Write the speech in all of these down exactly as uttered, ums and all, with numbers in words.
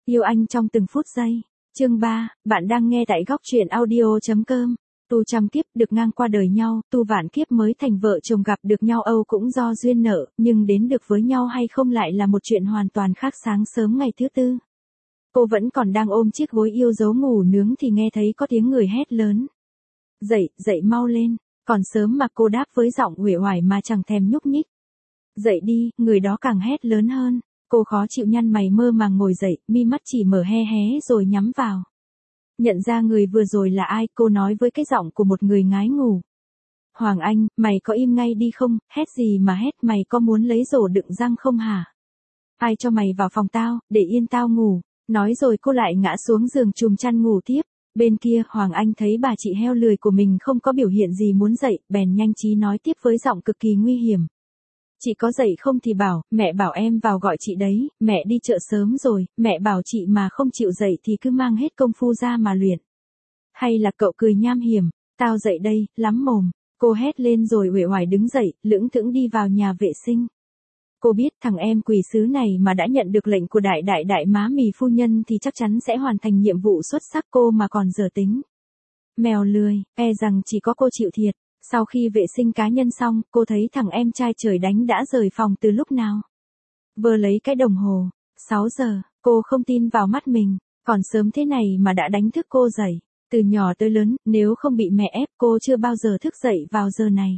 Yêu anh trong từng phút giây. Chương ba, bạn đang nghe tại góc truyện audio.com. Tu trăm kiếp được ngang qua đời nhau, tu vạn kiếp mới thành vợ chồng gặp được nhau âu cũng do duyên nợ, nhưng đến được với nhau hay không lại là một chuyện hoàn toàn khác. Sáng sớm ngày thứ tư, cô vẫn còn đang ôm chiếc gối yêu dấu ngủ nướng thì nghe thấy có tiếng người hét lớn. Dậy, dậy mau lên, còn sớm mà, cô đáp với giọng uể oải mà chẳng thèm nhúc nhích. Dậy đi, người đó càng hét lớn hơn. Cô khó chịu nhăn mày mơ màng ngồi dậy, mi mắt chỉ mở hé hé rồi nhắm vào. Nhận ra người vừa rồi là ai, cô nói với cái giọng của một người ngái ngủ. Hoàng Anh, mày có im ngay đi không, hét gì mà hét, mày có muốn lấy rổ đựng răng không hả? Ai cho mày vào phòng tao, để yên tao ngủ. Nói rồi cô lại ngã xuống giường chùm chăn ngủ tiếp. Bên kia, Hoàng Anh thấy bà chị heo lười của mình không có biểu hiện gì muốn dậy, bèn nhanh trí nói tiếp với giọng cực kỳ nguy hiểm. Chị có dậy không thì bảo, mẹ bảo em vào gọi chị đấy, mẹ đi chợ sớm rồi, mẹ bảo chị mà không chịu dậy thì cứ mang hết công phu ra mà luyện. Hay là cậu cười nham hiểm, tao dậy đây, lắm mồm. Cô hét lên rồi uể oải đứng dậy, lững thững đi vào nhà vệ sinh. Cô biết thằng em quỷ sứ này mà đã nhận được lệnh của đại đại đại má mì phu nhân thì chắc chắn sẽ hoàn thành nhiệm vụ xuất sắc, cô mà còn dở tính. Mèo lười, e rằng chỉ có cô chịu thiệt. Sau khi vệ sinh cá nhân xong, cô thấy thằng em trai trời đánh đã rời phòng từ lúc nào. Vừa lấy cái đồng hồ, sáu giờ, cô không tin vào mắt mình, còn sớm thế này mà đã đánh thức cô dậy. Từ nhỏ tới lớn, nếu không bị mẹ ép cô chưa bao giờ thức dậy vào giờ này.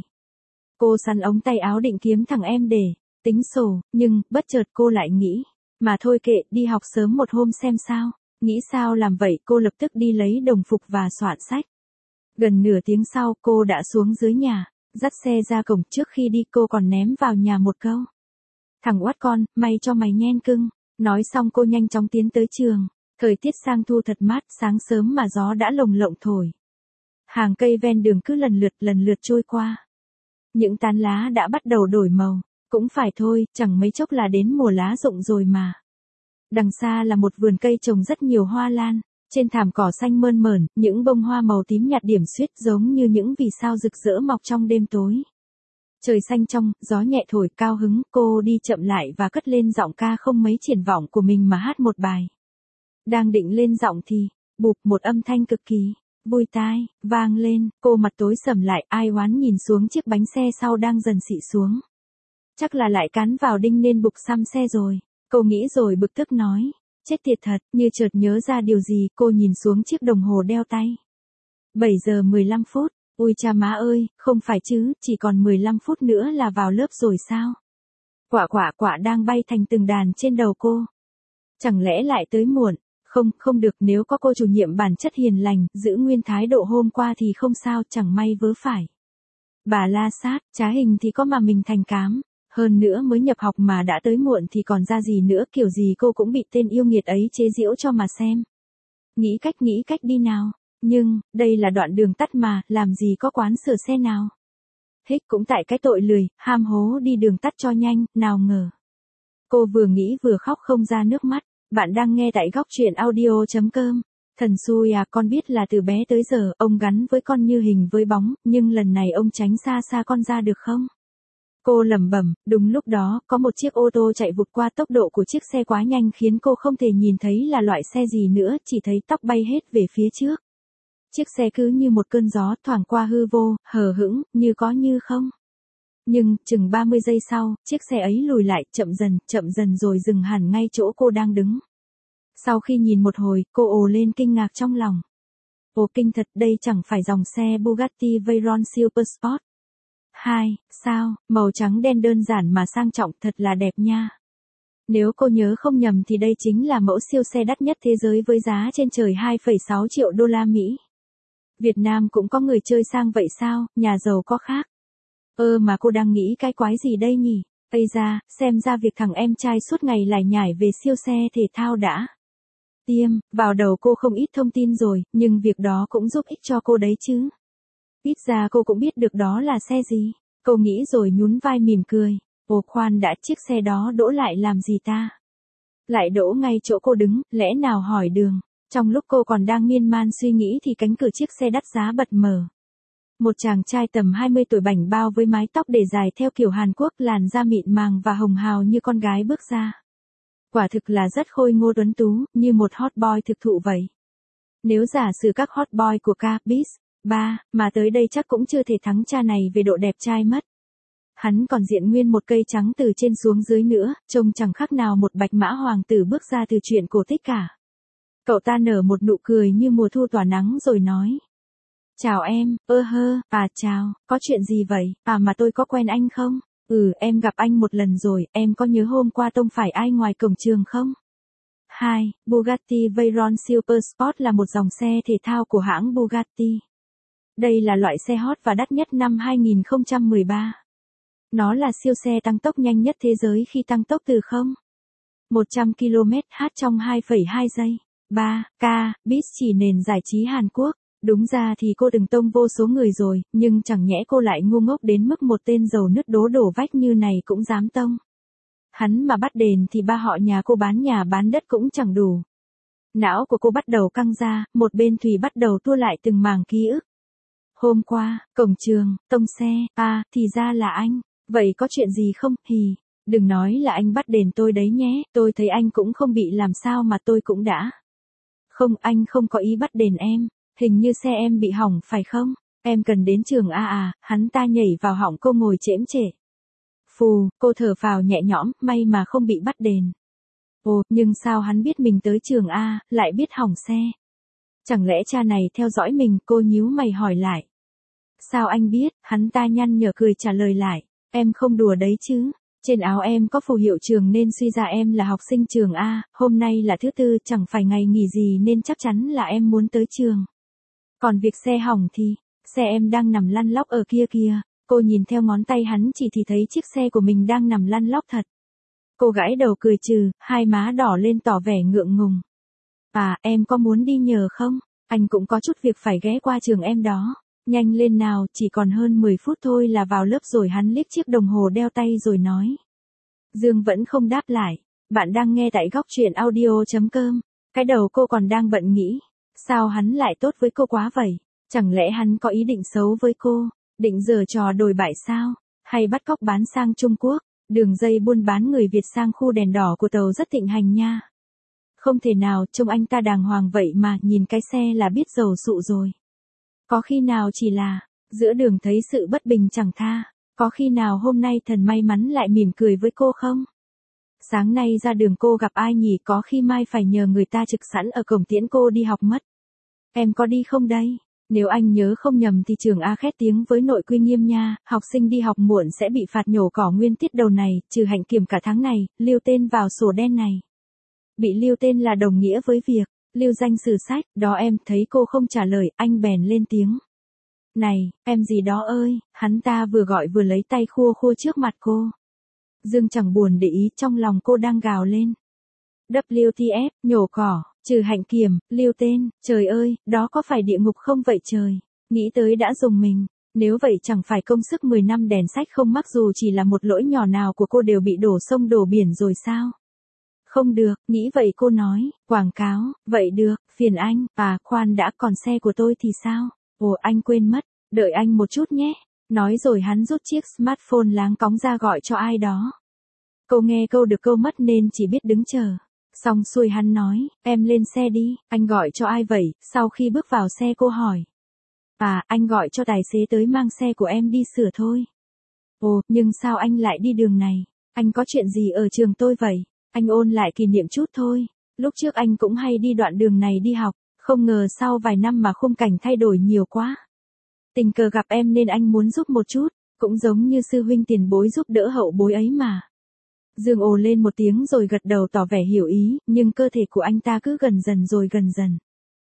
Cô sắn ống tay áo định kiếm thằng em để tính sổ, nhưng bất chợt cô lại nghĩ, mà thôi kệ, đi học sớm một hôm xem sao. Nghĩ sao làm vậy, cô lập tức đi lấy đồng phục và soạn sách. Gần nửa tiếng sau, cô đã xuống dưới nhà, dắt xe ra cổng. Trước khi đi cô còn ném vào nhà một câu. Thằng oát con, may cho mày nhen cưng. Nói xong cô nhanh chóng tiến tới trường. Thời tiết sang thu thật mát, sáng sớm mà gió đã lồng lộng thổi. Hàng cây ven đường cứ lần lượt lần lượt trôi qua. Những tán lá đã bắt đầu đổi màu. Cũng phải thôi, chẳng mấy chốc là đến mùa lá rụng rồi mà. Đằng xa là một vườn cây trồng rất nhiều hoa lan. Trên thảm cỏ xanh mơn mởn, những bông hoa màu tím nhạt điểm xuyết giống như những vì sao rực rỡ mọc trong đêm tối. Trời xanh trong, gió nhẹ thổi, cao hứng, cô đi chậm lại và cất lên giọng ca không mấy triển vọng của mình mà hát một bài. Đang định lên giọng thì, bụp, một âm thanh cực kỳ vui tai vang lên, cô mặt tối sầm lại, ai oán nhìn xuống chiếc bánh xe sau đang dần xị xuống. Chắc là lại cán vào đinh nên bục xăm xe rồi, cô nghĩ rồi bực tức nói. Chết tiệt thật, như chợt nhớ ra điều gì, cô nhìn xuống chiếc đồng hồ đeo tay. bảy giờ mười lăm phút, ui cha má ơi, không phải chứ, chỉ còn mười lăm phút nữa là vào lớp rồi sao? Quả quả quả đang bay thành từng đàn trên đầu cô. Chẳng lẽ lại tới muộn? Không, không được, nếu có cô chủ nhiệm bản chất hiền lành, giữ nguyên thái độ hôm qua thì không sao, chẳng may vớ phải. Bà la sát, trá hình thì có mà mình thành cám. Hơn nữa mới nhập học mà đã tới muộn thì còn ra gì nữa, kiểu gì cô cũng bị tên yêu nghiệt ấy chế giễu cho mà xem. Nghĩ cách nghĩ cách đi nào. Nhưng, đây là đoạn đường tắt mà, làm gì có quán sửa xe nào. Hích cũng tại cái tội lười, ham hố đi đường tắt cho nhanh, nào ngờ. Cô vừa nghĩ vừa khóc không ra nước mắt. Bạn đang nghe tại góc truyện audio.com. Thần xui à, con biết là từ bé tới giờ, ông gắn với con như hình với bóng, nhưng lần này ông tránh xa xa con ra được không? Cô lẩm bẩm, đúng lúc đó, có một chiếc ô tô chạy vụt qua, tốc độ của chiếc xe quá nhanh khiến cô không thể nhìn thấy là loại xe gì nữa, chỉ thấy tóc bay hết về phía trước. Chiếc xe cứ như một cơn gió thoảng qua hư vô, hờ hững, như có như không. Nhưng, chừng ba mươi giây sau, chiếc xe ấy lùi lại, chậm dần, chậm dần rồi dừng hẳn ngay chỗ cô đang đứng. Sau khi nhìn một hồi, cô ồ lên kinh ngạc trong lòng. Ồ kinh thật, đây chẳng phải dòng xe Bugatti Veyron Supersport. Hai, sao, màu trắng đen đơn giản mà sang trọng, thật là đẹp nha. Nếu cô nhớ không nhầm thì đây chính là mẫu siêu xe đắt nhất thế giới với giá trên trời hai phẩy sáu triệu đô la Mỹ. Việt Nam cũng có người chơi sang vậy sao, nhà giàu có khác. Ơ mà cô đang nghĩ cái quái gì đây nhỉ? Ây da, xem ra việc thằng em trai suốt ngày lải nhải về siêu xe thể thao đã tiêm vào đầu cô không ít thông tin rồi, nhưng việc đó cũng giúp ích cho cô đấy chứ. Ít ra cô cũng biết được đó là xe gì. Cô nghĩ rồi nhún vai mỉm cười. Ồ khoan đã, chiếc xe đó đỗ lại làm gì ta? Lại đỗ ngay chỗ cô đứng, lẽ nào hỏi đường? Trong lúc cô còn đang miên man suy nghĩ thì cánh cửa chiếc xe đắt giá bật mở. Một chàng trai tầm hai mươi tuổi bảnh bao với mái tóc để dài theo kiểu Hàn Quốc, làn da mịn màng và hồng hào như con gái bước ra. Quả thực là rất khôi ngô tuấn tú, như một hot boy thực thụ vậy. Nếu giả sử các hot boy của ca, bis, ba, mà tới đây chắc cũng chưa thể thắng cha này về độ đẹp trai mất. Hắn còn diện nguyên một cây trắng từ trên xuống dưới nữa, trông chẳng khác nào một bạch mã hoàng tử bước ra từ chuyện cổ tích cả. Cậu ta nở một nụ cười như mùa thu tỏa nắng rồi nói. Chào em, ơ hơ, à chào, có chuyện gì vậy, à mà tôi có quen anh không? Ừ, em gặp anh một lần rồi, em có nhớ hôm qua tông phải ai ngoài cổng trường không? hai. Bugatti Veyron Super Sport là một dòng xe thể thao của hãng Bugatti. Đây là loại xe hot và đắt nhất năm hai không một ba. Nó là siêu xe tăng tốc nhanh nhất thế giới khi tăng tốc từ không phẩy một trăm ki lô mét trên giờ trong hai phẩy hai giây. ba. K. bis chỉ nền giải trí Hàn Quốc. Đúng ra thì cô từng tông vô số người rồi, nhưng chẳng nhẽ cô lại ngu ngốc đến mức một tên giàu nứt đố đổ vách như này cũng dám tông. Hắn mà bắt đền thì ba họ nhà cô bán nhà bán đất cũng chẳng đủ. Não của cô bắt đầu căng ra, một bên Thùy bắt đầu tua lại từng mảng ký ức. Hôm qua, cổng trường, tông xe, à, thì ra là anh. Vậy có chuyện gì không, hì, đừng nói là anh bắt đền tôi đấy nhé, tôi thấy anh cũng không bị làm sao mà tôi cũng đã. Không, anh không có ý bắt đền em, hình như xe em bị hỏng phải không? Em cần đến trường à à, hắn ta nhảy vào họng cô ngồi chễm chệ. Phù, cô thở phào nhẹ nhõm, may mà không bị bắt đền. Ồ, nhưng sao hắn biết mình tới trường A, lại biết hỏng xe? Chẳng lẽ cha này theo dõi mình, cô nhíu mày hỏi lại. Sao anh biết, hắn ta nhăn nhở cười trả lời lại. Em không đùa đấy chứ, trên áo em có phù hiệu trường nên suy ra em là học sinh trường A, hôm nay là thứ tư chẳng phải ngày nghỉ gì nên chắc chắn là em muốn tới trường. Còn việc xe hỏng thì, xe em đang nằm lăn lóc ở kia kìa. Cô nhìn theo ngón tay hắn chỉ thì thấy chiếc xe của mình đang nằm lăn lóc thật. Cô gãi đầu cười trừ, hai má đỏ lên tỏ vẻ ngượng ngùng. À, em có muốn đi nhờ không? Anh cũng có chút việc phải ghé qua trường em đó. Nhanh lên nào, chỉ còn hơn mười phút thôi là vào lớp rồi. Hắn liếc chiếc đồng hồ đeo tay rồi nói. Dương vẫn không đáp lại. Bạn đang nghe tại góc truyện audio chấm com. Cái đầu cô còn đang bận nghĩ. Sao hắn lại tốt với cô quá vậy? Chẳng lẽ hắn có ý định xấu với cô? Định giở trò đồi bại sao? Hay bắt cóc bán sang Trung Quốc? Đường dây buôn bán người Việt sang khu đèn đỏ của tàu rất thịnh hành nha. Không thể nào, trông anh ta đàng hoàng vậy mà, nhìn cái xe là biết dầu sụ rồi. Có khi nào chỉ là, giữa đường thấy sự bất bình chẳng tha, có khi nào hôm nay thần may mắn lại mỉm cười với cô không? Sáng nay ra đường cô gặp ai nhỉ, có khi mai phải nhờ người ta trực sẵn ở cổng tiễn cô đi học mất. Em có đi không đây? Nếu anh nhớ không nhầm thì trường A khét tiếng với nội quy nghiêm nha, học sinh đi học muộn sẽ bị phạt nhổ cỏ nguyên tiết đầu này, trừ hạnh kiểm cả tháng này, lưu tên vào sổ đen này. Bị lưu tên là đồng nghĩa với việc, lưu danh sử sách, đó em thấy cô không trả lời, anh bèn lên tiếng. Này, em gì đó ơi, hắn ta vừa gọi vừa lấy tay khua khua trước mặt cô. Dương chẳng buồn để ý, trong lòng cô đang gào lên. vê kép tê ép, nhổ cỏ. Trừ hạnh kiểm, lưu tên, trời ơi, đó có phải địa ngục không vậy trời? Nghĩ tới đã rùng mình, nếu vậy chẳng phải công sức mười năm đèn sách không mắc dù chỉ là một lỗi nhỏ nào của cô đều bị đổ sông đổ biển rồi sao? Không được, nghĩ vậy cô nói, quảng cáo, vậy được, phiền anh, à khoan đã, còn xe của tôi thì sao? Ồ anh quên mất, đợi anh một chút nhé. Nói rồi hắn rút chiếc smartphone láng cóng ra gọi cho ai đó. Cô nghe câu được câu mất nên chỉ biết đứng chờ. Xong xuôi hắn nói, em lên xe đi, anh gọi cho ai vậy? Sau khi bước vào xe cô hỏi. À, anh gọi cho tài xế tới mang xe của em đi sửa thôi. Ồ, nhưng sao anh lại đi đường này? Anh có chuyện gì ở trường tôi vậy? Anh ôn lại kỷ niệm chút thôi. Lúc trước anh cũng hay đi đoạn đường này đi học, không ngờ sau vài năm mà khung cảnh thay đổi nhiều quá. Tình cờ gặp em nên anh muốn giúp một chút, cũng giống như sư huynh tiền bối giúp đỡ hậu bối ấy mà. Dương ồ lên một tiếng rồi gật đầu tỏ vẻ hiểu ý, nhưng cơ thể của anh ta cứ gần dần rồi gần dần.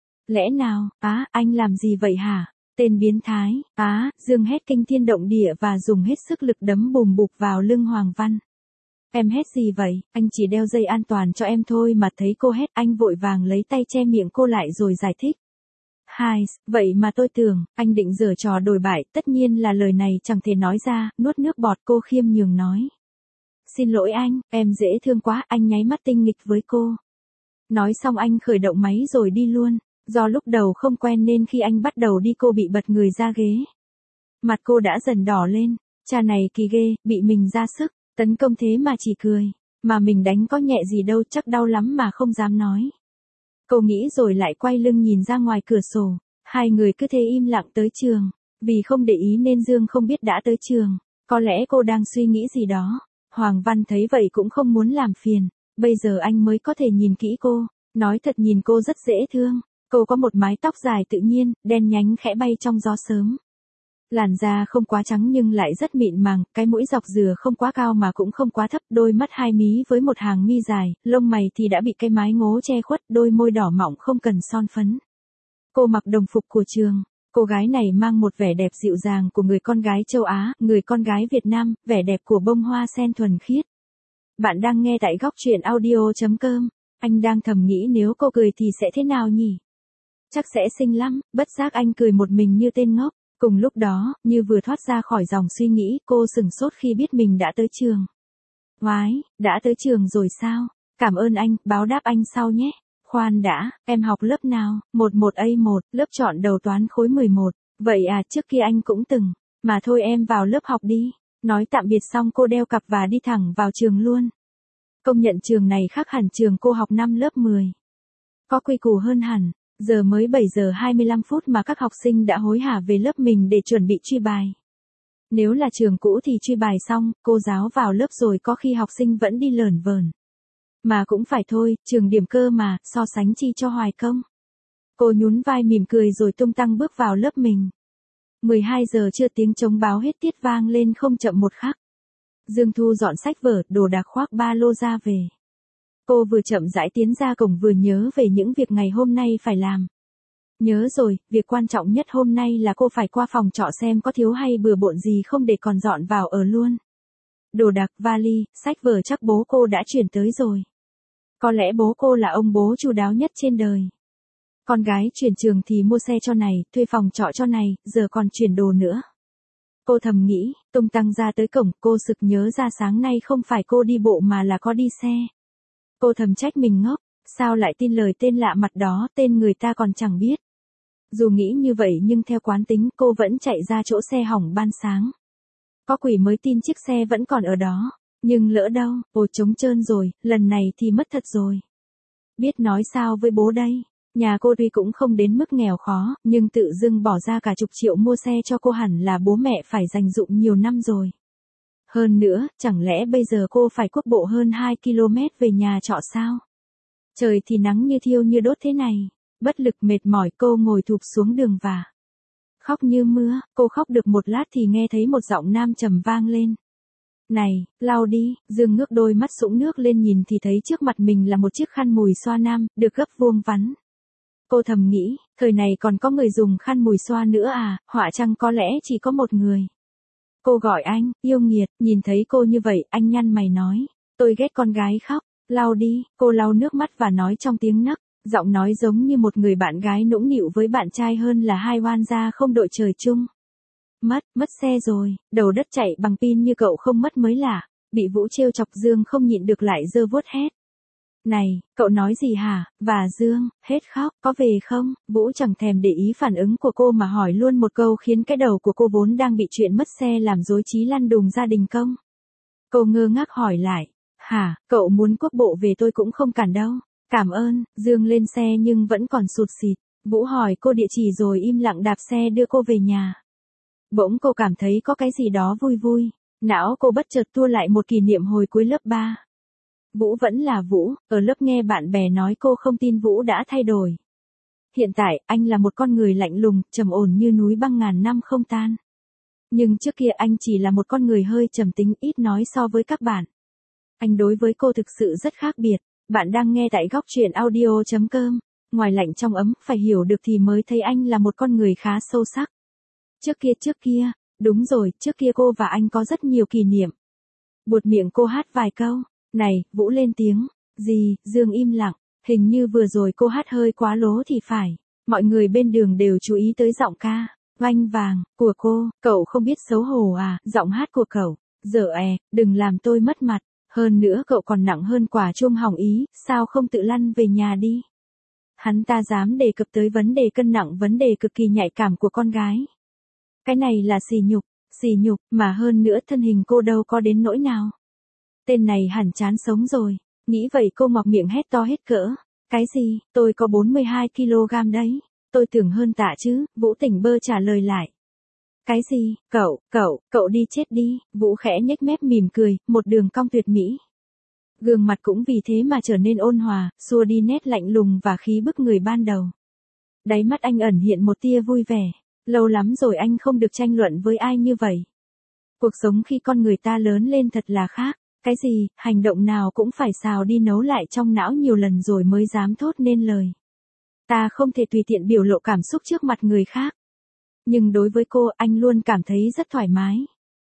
Lẽ nào, á, anh làm gì vậy hả? Tên biến thái, á, Dương hét kinh thiên động địa và dùng hết sức lực đấm bùm bụp vào lưng Hoàng Văn. Em hét gì vậy, anh chỉ đeo dây an toàn cho em thôi mà. Thấy cô hét anh vội vàng lấy tay che miệng cô lại rồi giải thích. Hai, vậy mà tôi tưởng, anh định giở trò đồi bại, tất nhiên là lời này chẳng thể nói ra, nuốt nước bọt cô khiêm nhường nói. Xin lỗi anh, em dễ thương quá, anh nháy mắt tinh nghịch với cô. Nói xong anh khởi động máy rồi đi luôn, do lúc đầu không quen nên khi anh bắt đầu đi cô bị bật người ra ghế. Mặt cô đã dần đỏ lên, cha này kỳ ghê, bị mình ra sức, tấn công thế mà chỉ cười. Mà mình đánh có nhẹ gì đâu, chắc đau lắm mà không dám nói. Cô nghĩ rồi lại quay lưng nhìn ra ngoài cửa sổ. Hai người cứ thế im lặng tới trường. Vì không để ý nên Dương không biết đã tới trường. Có lẽ cô đang suy nghĩ gì đó. Hoàng Văn thấy vậy cũng không muốn làm phiền. Bây giờ anh mới có thể nhìn kỹ cô. Nói thật nhìn cô rất dễ thương. Cô có một mái tóc dài tự nhiên, đen nhánh khẽ bay trong gió sớm. Làn da không quá trắng nhưng lại rất mịn màng, cái mũi dọc dừa không quá cao mà cũng không quá thấp, đôi mắt hai mí với một hàng mi dài, lông mày thì đã bị cái mái ngố che khuất, đôi môi đỏ mọng không cần son phấn. Cô mặc đồng phục của trường. Cô gái này mang một vẻ đẹp dịu dàng của người con gái châu Á, người con gái Việt Nam, vẻ đẹp của bông hoa sen thuần khiết. Bạn đang nghe tại góc truyện audio chấm com. Anh đang thầm nghĩ nếu cô cười thì sẽ thế nào nhỉ? Chắc sẽ xinh lắm, bất giác anh cười một mình như tên ngốc. Cùng lúc đó, như vừa thoát ra khỏi dòng suy nghĩ, cô sửng sốt khi biết mình đã tới trường. Oái, đã tới trường rồi sao? Cảm ơn anh, báo đáp anh sau nhé. Khoan đã, em học lớp nào? mười một A một, lớp chọn đầu toán khối mười một. Vậy à, trước kia anh cũng từng. Mà thôi em vào lớp học đi. Nói tạm biệt xong cô đeo cặp và đi thẳng vào trường luôn. Công nhận trường này khác hẳn trường cô học năm lớp mười. Có quy củ hơn hẳn. Giờ mới bảy giờ hai mươi lăm phút mà các học sinh đã hối hả về lớp mình để chuẩn bị truy bài. Nếu là trường cũ thì truy bài xong, cô giáo vào lớp rồi có khi học sinh vẫn đi lởn vởn. Mà cũng phải thôi, trường điểm cơ mà, so sánh chi cho hoài công. Cô nhún vai mỉm cười rồi tung tăng bước vào lớp mình. mười hai giờ trưa tiếng trống báo hết tiết vang lên không chậm một khắc. Dương Thu dọn sách vở, đồ đạc khoác ba lô ra về. Cô vừa chậm rãi tiến ra cổng vừa nhớ về những việc ngày hôm nay phải làm. Nhớ rồi, việc quan trọng nhất hôm nay là cô phải qua phòng trọ xem có thiếu hay bừa bộn gì không để còn dọn vào ở luôn. Đồ đạc, vali, sách vở chắc bố cô đã chuyển tới rồi. Có lẽ bố cô là ông bố chu đáo nhất trên đời. Con gái chuyển trường thì mua xe cho này, thuê phòng trọ cho này, giờ còn chuyển đồ nữa. Cô thầm nghĩ, tung tăng ra tới cổng, cô sực nhớ ra sáng nay không phải cô đi bộ mà là có đi xe. Cô thầm trách mình ngốc, sao lại tin lời tên lạ mặt đó, tên người ta còn chẳng biết. Dù nghĩ như vậy nhưng theo quán tính cô vẫn chạy ra chỗ xe hỏng ban sáng. Có quỷ mới tin chiếc xe vẫn còn ở đó, nhưng lỡ đâu, ồ trống trơn rồi, lần này thì mất thật rồi. Biết nói sao với bố đây, nhà cô tuy cũng không đến mức nghèo khó, nhưng tự dưng bỏ ra cả chục triệu mua xe cho cô hẳn là bố mẹ phải dành dụm nhiều năm rồi. Hơn nữa, chẳng lẽ bây giờ cô phải cuốc bộ hơn hai ki lô mét về nhà trọ sao? Trời thì nắng như thiêu như đốt thế này. Bất lực mệt mỏi cô ngồi thụp xuống đường và khóc như mưa. Cô khóc được một lát thì nghe thấy một giọng nam trầm vang lên. Này, lau đi. Dương ngước đôi mắt sũng nước lên nhìn thì thấy trước mặt mình là một chiếc khăn mùi xoa nam, được gấp vuông vắn. Cô thầm nghĩ, thời này còn có người dùng khăn mùi xoa nữa à, họa chăng có lẽ chỉ có một người. Cô gọi anh, yêu nghiệt, nhìn thấy cô như vậy, anh nhăn mày nói, tôi ghét con gái khóc, lau đi. Cô lau nước mắt và nói trong tiếng nấc, giọng nói giống như một người bạn gái nũng nịu với bạn trai hơn là hai oan gia không đội trời chung. Mất, mất xe rồi, đầu đất chạy bằng pin như cậu không mất mới lạ. Bị Vũ trêu chọc Dương không nhịn được lại giơ vuốt hét. Này, cậu nói gì hả? Và Dương, hết khóc, có về không? Vũ chẳng thèm để ý phản ứng của cô mà hỏi luôn một câu khiến cái đầu của cô vốn đang bị chuyện mất xe làm rối trí lăn đùng ra đình công. Cô ngơ ngác hỏi lại, hả, cậu muốn cuốc bộ về tôi cũng không cản đâu. Cảm ơn. Dương lên xe nhưng vẫn còn sụt sịt. Vũ hỏi cô địa chỉ rồi im lặng đạp xe đưa cô về nhà. Bỗng cô cảm thấy có cái gì đó vui vui. Não cô bất chợt tua lại một kỷ niệm hồi cuối lớp ba. Vũ vẫn là Vũ, ở lớp nghe bạn bè nói cô không tin Vũ đã thay đổi. Hiện tại, anh là một con người lạnh lùng, trầm ổn như núi băng ngàn năm không tan. Nhưng trước kia anh chỉ là một con người hơi trầm tính ít nói so với các bạn. Anh đối với cô thực sự rất khác biệt. Bạn đang nghe tại góc truyện audio chấm com. Ngoài lạnh trong ấm, phải hiểu được thì mới thấy anh là một con người khá sâu sắc. Trước kia trước kia, đúng rồi, trước kia cô và anh có rất nhiều kỷ niệm. Buột miệng cô hát vài câu. Này, Vũ lên tiếng. Gì, Dương im lặng. Hình như vừa rồi cô hát hơi quá lố thì phải. Mọi người bên đường đều chú ý tới giọng ca oanh vàng của cô. Cậu không biết xấu hổ à? Giọng hát của cậu. Dở è, đừng làm tôi mất mặt. Hơn nữa cậu còn nặng hơn quả chuông hỏng ý, sao không tự lăn về nhà đi? Hắn ta dám đề cập tới vấn đề cân nặng, vấn đề cực kỳ nhạy cảm của con gái. Cái này là sỉ nhục, sỉ nhục, mà hơn nữa thân hình cô đâu có đến nỗi nào. Tên này hẳn chán sống rồi. Nghĩ vậy cô mọc miệng hét to hết cỡ. Cái gì, tôi có bốn mươi hai ki lô gam đấy. Tôi tưởng hơn tạ chứ, Vũ tỉnh bơ trả lời lại. Cái gì, cậu, cậu, cậu đi chết đi, Vũ khẽ nhếch mép mỉm cười, một đường cong tuyệt mỹ. Gương mặt cũng vì thế mà trở nên ôn hòa, xua đi nét lạnh lùng và khí bức người ban đầu. Đáy mắt anh ẩn hiện một tia vui vẻ. Lâu lắm rồi anh không được tranh luận với ai như vậy. Cuộc sống khi con người ta lớn lên thật là khác. Cái gì, hành động nào cũng phải xào đi nấu lại trong não nhiều lần rồi mới dám thốt nên lời. Ta không thể tùy tiện biểu lộ cảm xúc trước mặt người khác. Nhưng đối với cô, anh luôn cảm thấy rất thoải mái.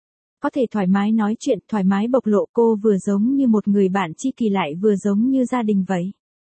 Có thể thoải mái nói chuyện, thoải mái bộc lộ, cô vừa giống như một người bạn tri kỷ lại vừa giống như gia đình vậy.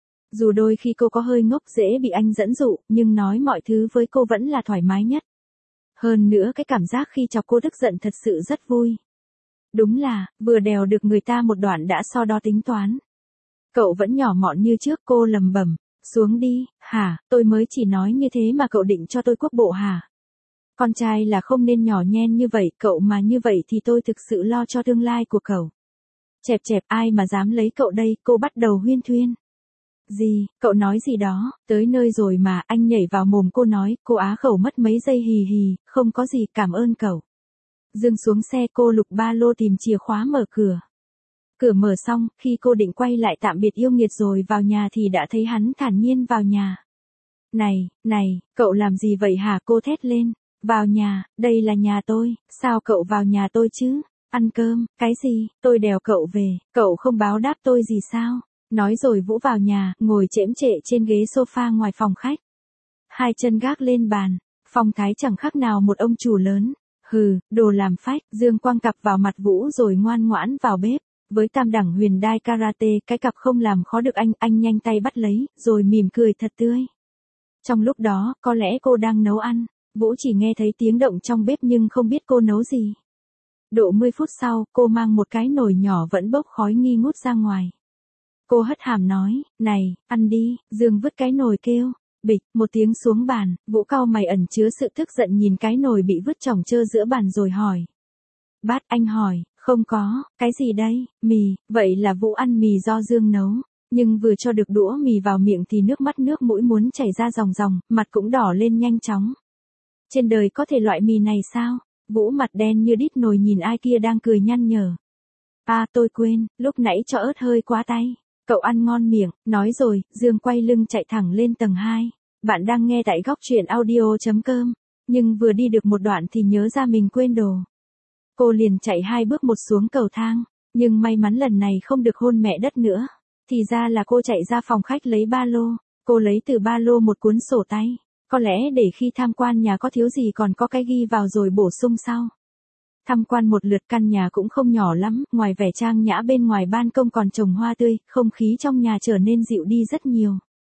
Dù đôi khi cô có hơi ngốc dễ bị anh dẫn dụ, nhưng nói mọi thứ với cô vẫn là thoải mái nhất. Hơn nữa cái cảm giác khi chọc cô tức giận thật sự rất vui. Đúng là, vừa đèo được người ta một đoạn đã so đo tính toán. Cậu vẫn nhỏ mọn như trước, cô lầm bẩm. Xuống đi, hả, tôi mới chỉ nói như thế mà cậu định cho tôi quốc bộ hả? Con trai là không nên nhỏ nhen như vậy, cậu mà như vậy thì tôi thực sự lo cho tương lai của cậu. Chẹp chẹp, ai mà dám lấy cậu đây, cô bắt đầu huyên thuyên. Gì, cậu nói gì đó, tới nơi rồi mà, anh nhảy vào mồm cô nói, cô á khẩu mất mấy giây hì hì, không có gì, cảm ơn cậu. Dương xuống xe, cô lục ba lô tìm chìa khóa mở cửa. Cửa mở xong, khi cô định quay lại tạm biệt yêu nghiệt rồi vào nhà thì đã thấy hắn thản nhiên vào nhà. Này, này, cậu làm gì vậy hả, cô thét lên. Vào nhà, đây là nhà tôi, sao cậu vào nhà tôi chứ? Ăn cơm, cái gì, tôi đèo cậu về, cậu không báo đáp tôi gì sao? Nói rồi Vũ vào nhà, ngồi chễm chệ trên ghế sofa ngoài phòng khách. Hai chân gác lên bàn, phong thái chẳng khác nào một ông chủ lớn. Hừ, đồ làm phách, Dương quăng cặp vào mặt Vũ rồi ngoan ngoãn vào bếp. Với tam đẳng huyền đai karate, cái cặp không làm khó được anh, anh nhanh tay bắt lấy, rồi mỉm cười thật tươi. Trong lúc đó, có lẽ cô đang nấu ăn, Vũ chỉ nghe thấy tiếng động trong bếp nhưng không biết cô nấu gì. Độ mười phút sau, cô mang một cái nồi nhỏ vẫn bốc khói nghi ngút ra ngoài. Cô hất hàm nói, này, ăn đi, Dương vứt cái nồi kêu. Bịch, một tiếng xuống bàn, Vũ cau mày ẩn chứa sự tức giận nhìn cái nồi bị vứt chỏng chơ giữa bàn rồi hỏi. Bát, anh hỏi, không có, cái gì đây, mì, vậy là Vũ ăn mì do Dương nấu. Nhưng vừa cho được đũa mì vào miệng thì nước mắt nước mũi muốn chảy ra ròng ròng, mặt cũng đỏ lên nhanh chóng. Trên đời có thể loại mì này sao? Vũ mặt đen như đít nồi nhìn ai kia đang cười nhăn nhở. À tôi quên, lúc nãy cho ớt hơi quá tay. Cậu ăn ngon miệng, nói rồi, Dương quay lưng chạy thẳng lên tầng hai. Bạn đang nghe tại góc truyện audio chấm com. Nhưng vừa đi được một đoạn thì nhớ ra mình quên đồ. Cô liền chạy hai bước một xuống cầu thang. Nhưng may mắn lần này không được hôn mẹ đất nữa. Thì ra là cô chạy ra phòng khách lấy ba lô. Cô lấy từ ba lô một cuốn sổ tay. Có lẽ để khi tham quan nhà có thiếu gì còn có cái ghi vào rồi bổ sung sau. Tham quan một lượt căn nhà cũng không nhỏ lắm, ngoài vẻ trang nhã bên ngoài ban công còn trồng hoa tươi, không khí trong nhà trở nên dịu đi rất nhiều.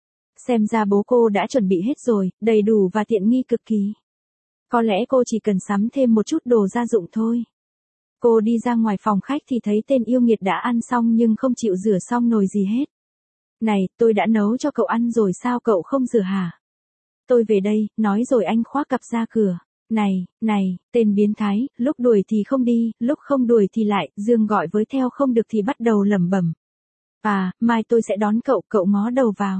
Xem ra bố cô đã chuẩn bị hết rồi, đầy đủ và tiện nghi cực kỳ. Có lẽ cô chỉ cần sắm thêm một chút đồ gia dụng thôi. Cô đi ra ngoài phòng khách thì thấy tên yêu nghiệt đã ăn xong nhưng không chịu rửa xong nồi gì hết. Này, tôi đã nấu cho cậu ăn rồi sao cậu không rửa hả? Tôi về đây, nói rồi anh khoác cặp ra cửa. Này, này, tên biến thái, lúc đuổi thì không đi, lúc không đuổi thì lại, Dương gọi với theo không được thì bắt đầu lẩm bẩm. À, mai tôi sẽ đón cậu, cậu ngó đầu vào.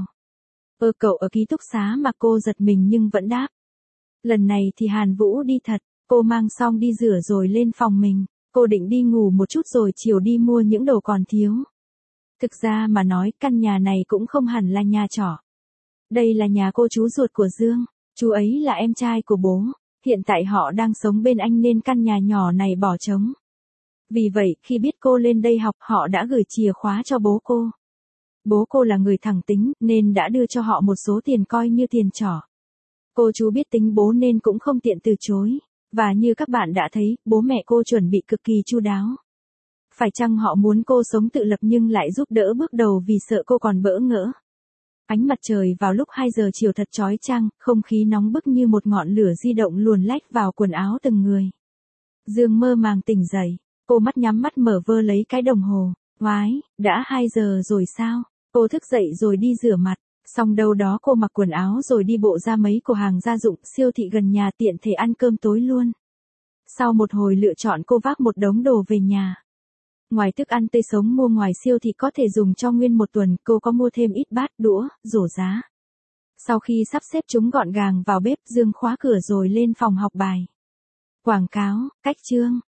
Ơ cậu ở ký túc xá mà cô giật mình nhưng vẫn đáp. Lần này thì Hàn Vũ đi thật, cô mang xong đi rửa rồi lên phòng mình, cô định đi ngủ một chút rồi chiều đi mua những đồ còn thiếu. Thực ra mà nói căn nhà này cũng không hẳn là nhà trọ. Đây là nhà cô chú ruột của Dương, chú ấy là em trai của bố. Hiện tại họ đang sống bên anh nên căn nhà nhỏ này bỏ trống. Vì vậy, khi biết cô lên đây học, họ đã gửi chìa khóa cho bố cô. Bố cô là người thẳng tính, nên đã đưa cho họ một số tiền coi như tiền trỏ. Cô chú biết tính bố nên cũng không tiện từ chối. Và như các bạn đã thấy, bố mẹ cô chuẩn bị cực kỳ chu đáo. Phải chăng họ muốn cô sống tự lập nhưng lại giúp đỡ bước đầu vì sợ cô còn bỡ ngỡ. Ánh mặt trời vào lúc hai giờ chiều thật chói chang, không khí nóng bức như một ngọn lửa di động luồn lách vào quần áo từng người. Dương mơ màng tỉnh dậy, cô mắt nhắm mắt mở vơ lấy cái đồng hồ. Oái, đã hai giờ rồi sao? Cô thức dậy rồi đi rửa mặt, xong đâu đó cô mặc quần áo rồi đi bộ ra mấy cửa hàng gia dụng siêu thị gần nhà tiện thể ăn cơm tối luôn. Sau một hồi lựa chọn cô vác một đống đồ về nhà. Ngoài thức ăn tươi sống mua ngoài siêu thị có thể dùng cho nguyên một tuần, cô có mua thêm ít bát, đũa, rổ giá. Sau khi sắp xếp chúng gọn gàng vào bếp, Dương khóa cửa rồi lên phòng học bài. Quảng cáo, cách chương.